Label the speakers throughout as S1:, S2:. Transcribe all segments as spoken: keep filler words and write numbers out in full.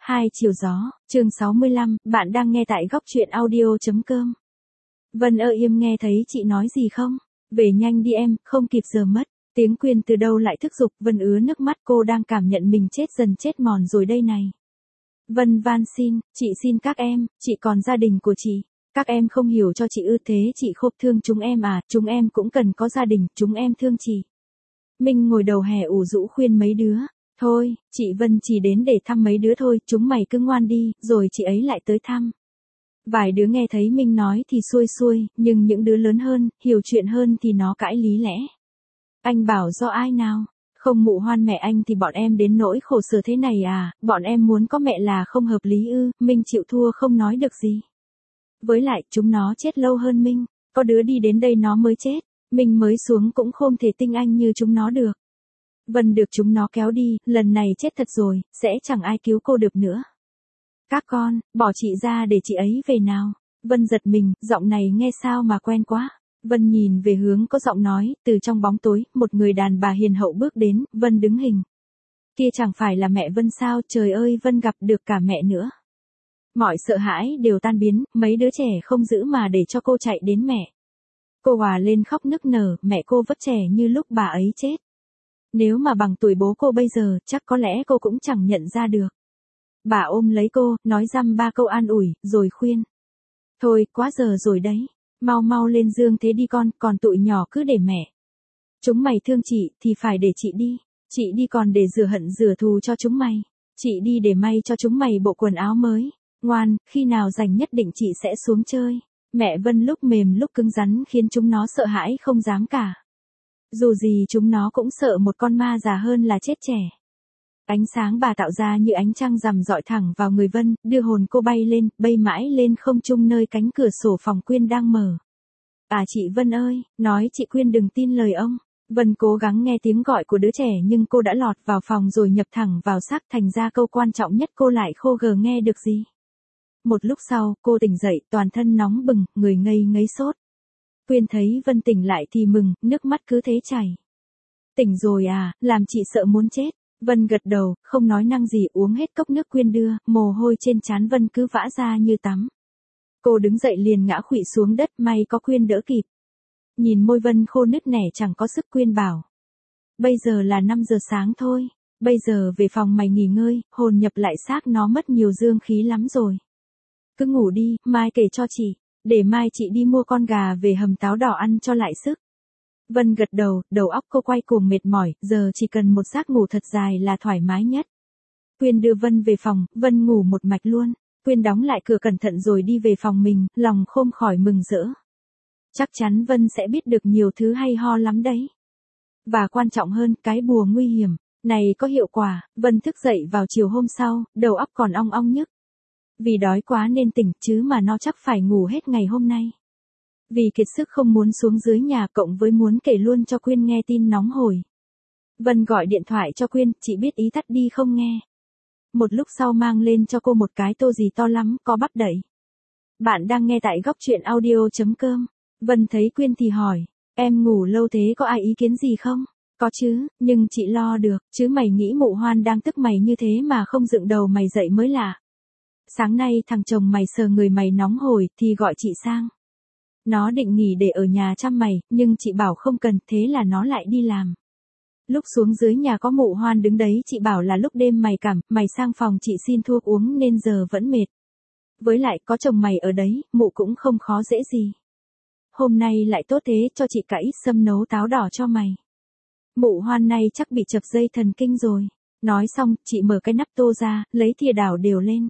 S1: Hai chiều gió, chương sáu mươi lăm, bạn đang nghe tại góc truyện audio.com. Vân ơ im nghe thấy chị nói gì không? Về nhanh đi em, không kịp giờ mất. Tiếng Quyên từ đâu lại thúc giục, Vân ứa nước mắt, cô đang cảm nhận mình chết dần chết mòn rồi đây này. Vân van xin, chị xin các em, chị còn gia đình của chị. Các em không hiểu cho chị ư, thế chị khóc thương chúng em à, chúng em cũng cần có gia đình, chúng em thương chị. Minh ngồi đầu hè ủ rũ khuyên mấy đứa. Thôi, chị Vân chỉ đến để thăm mấy đứa thôi, chúng mày cứ ngoan đi, rồi chị ấy lại tới thăm. Vài đứa nghe thấy Minh nói thì xuôi xuôi, nhưng những đứa lớn hơn, hiểu chuyện hơn thì nó cãi lý lẽ. Anh bảo do ai nào? Không mụ Hoan mẹ anh thì bọn em đến nỗi khổ sở thế này à, bọn em muốn có mẹ là không hợp lý ư, Minh chịu thua không nói được gì. Với lại, chúng nó chết lâu hơn Minh, có đứa đi đến đây nó mới chết, Minh mới xuống cũng không thể tinh anh như chúng nó được. Vân được chúng nó kéo đi, lần này chết thật rồi, sẽ chẳng ai cứu cô được nữa. Các con, bỏ chị ra để chị ấy về nào. Vân giật mình, giọng này nghe sao mà quen quá. Vân nhìn về hướng có giọng nói, từ trong bóng tối, một người đàn bà hiền hậu bước đến, Vân đứng hình. Kia chẳng phải là mẹ Vân sao, trời ơi, Vân gặp được cả mẹ nữa. Mọi sợ hãi đều tan biến, mấy đứa trẻ không giữ mà để cho cô chạy đến mẹ. Cô hòa lên khóc nức nở, mẹ cô vẫn trẻ như lúc bà ấy chết. Nếu mà bằng tuổi bố cô bây giờ, chắc có lẽ cô cũng chẳng nhận ra được. Bà ôm lấy cô, nói dăm ba câu an ủi, rồi khuyên. Thôi, quá giờ rồi đấy. Mau mau lên giường thế đi con, còn tụi nhỏ cứ để mẹ. Chúng mày thương chị, thì phải để chị đi. Chị đi còn để rửa hận rửa thù cho chúng mày. Chị đi để may cho chúng mày bộ quần áo mới. Ngoan, khi nào rảnh nhất định chị sẽ xuống chơi. Mẹ Vân lúc mềm lúc cứng rắn khiến chúng nó sợ hãi không dám cả. Dù gì chúng nó cũng sợ một con ma già hơn là chết trẻ. Ánh sáng bà tạo ra như ánh trăng rằm rọi thẳng vào người Vân, đưa hồn cô bay lên, bay mãi lên không trung nơi cánh cửa sổ phòng Quyên đang mở. À chị Vân ơi, nói chị Quyên đừng tin lời ông. Vân cố gắng nghe tiếng gọi của đứa trẻ nhưng cô đã lọt vào phòng rồi nhập thẳng vào xác, thành ra câu quan trọng nhất cô lại khô gờ nghe được gì. Một lúc sau, cô tỉnh dậy, toàn thân nóng bừng, người ngây ngấy sốt. Quyên thấy Vân tỉnh lại thì mừng, nước mắt cứ thế chảy. Tỉnh rồi à, làm chị sợ muốn chết. Vân gật đầu, không nói năng gì, uống hết cốc nước Quyên đưa, mồ hôi trên trán Vân cứ vã ra như tắm. Cô đứng dậy liền ngã khuỵu xuống đất, may có Quyên đỡ kịp. Nhìn môi Vân khô nứt nẻ chẳng có sức, Quyên bảo. Bây giờ là năm giờ sáng thôi, bây giờ về phòng mày nghỉ ngơi, hồn nhập lại xác nó mất nhiều dương khí lắm rồi. Cứ ngủ đi, mai kể cho chị. Để mai chị đi mua con gà về hầm táo đỏ ăn cho lại sức. Vân gật đầu, đầu óc cô quay cuồng mệt mỏi, giờ chỉ cần một giấc ngủ thật dài là thoải mái nhất. Quyên đưa Vân về phòng, Vân ngủ một mạch luôn. Quyên đóng lại cửa cẩn thận rồi đi về phòng mình, lòng không khỏi mừng rỡ. Chắc chắn Vân sẽ biết được nhiều thứ hay ho lắm đấy. Và quan trọng hơn, cái bùa nguy hiểm này có hiệu quả. Vân thức dậy vào chiều hôm sau, đầu óc còn ong ong nhức. Vì đói quá nên tỉnh, chứ mà nó chắc phải ngủ hết ngày hôm nay. Vì kiệt sức không muốn xuống dưới nhà, cộng với muốn kể luôn cho Quyên nghe tin nóng hổi. Vân gọi điện thoại cho Quyên, chị biết ý tắt đi không nghe. Một lúc sau mang lên cho cô một cái tô gì to lắm, có bắp đẩy. Bạn đang nghe tại góc truyện audio.com. Vân thấy Quyên thì hỏi, em ngủ lâu thế có ai ý kiến gì không? Có chứ, nhưng chị lo được, chứ mày nghĩ mụ Hoan đang tức mày như thế mà không dựng đầu mày dậy mới lạ. Sáng nay thằng chồng mày sờ người mày nóng hổi thì gọi chị sang. Nó định nghỉ để ở nhà chăm mày, nhưng chị bảo không cần, thế là nó lại đi làm. Lúc xuống dưới nhà có mụ Hoan đứng đấy, chị bảo là lúc đêm mày cảm, mày sang phòng chị xin thuốc uống nên giờ vẫn mệt. Với lại có chồng mày ở đấy, mụ cũng không khó dễ gì. Hôm nay lại tốt thế, cho chị cả ít sâm nấu táo đỏ cho mày. Mụ Hoan này chắc bị chập dây thần kinh rồi. Nói xong, chị mở cái nắp tô ra, lấy thìa đảo đều lên.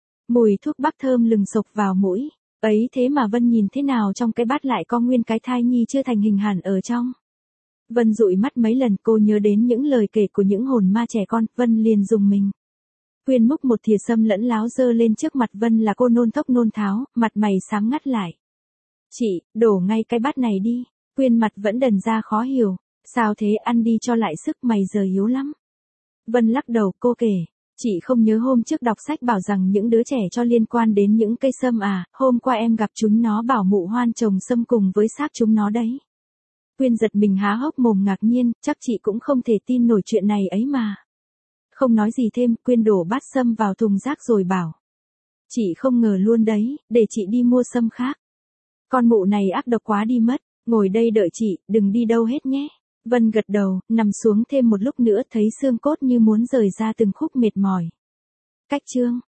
S1: Mùi thuốc bắc thơm lừng sộc vào mũi. Ấy thế mà Vân nhìn thế nào trong cái bát lại có nguyên cái thai nhi chưa thành hình hẳn ở trong. Vân dụi mắt mấy lần, cô nhớ đến những lời kể của những hồn ma trẻ con, Vân liền dùng mình. Quyên múc một thìa sâm lẫn láo dơ lên trước mặt Vân là cô nôn thốc nôn tháo, mặt mày xám ngắt lại. Chị, đổ ngay cái bát này đi. Quyên mặt vẫn đần ra khó hiểu. Sao thế, ăn đi cho lại sức, mày giờ yếu lắm. Vân lắc đầu, cô kể. Chị không nhớ hôm trước đọc sách bảo rằng những đứa trẻ cho liên quan đến những cây sâm à, hôm qua em gặp chúng nó bảo mụ Hoan trồng sâm cùng với xác chúng nó đấy. Quyên giật mình há hốc mồm ngạc nhiên, chắc chị cũng không thể tin nổi chuyện này ấy mà. Không nói gì thêm, Quyên đổ bát sâm vào thùng rác rồi bảo. Chị không ngờ luôn đấy, để chị đi mua sâm khác. Con mụ này ác độc quá đi mất, ngồi đây đợi chị, đừng đi đâu hết nhé. Vân gật đầu, nằm xuống thêm một lúc nữa thấy xương cốt như muốn rời ra từng khúc mệt mỏi. Cách chương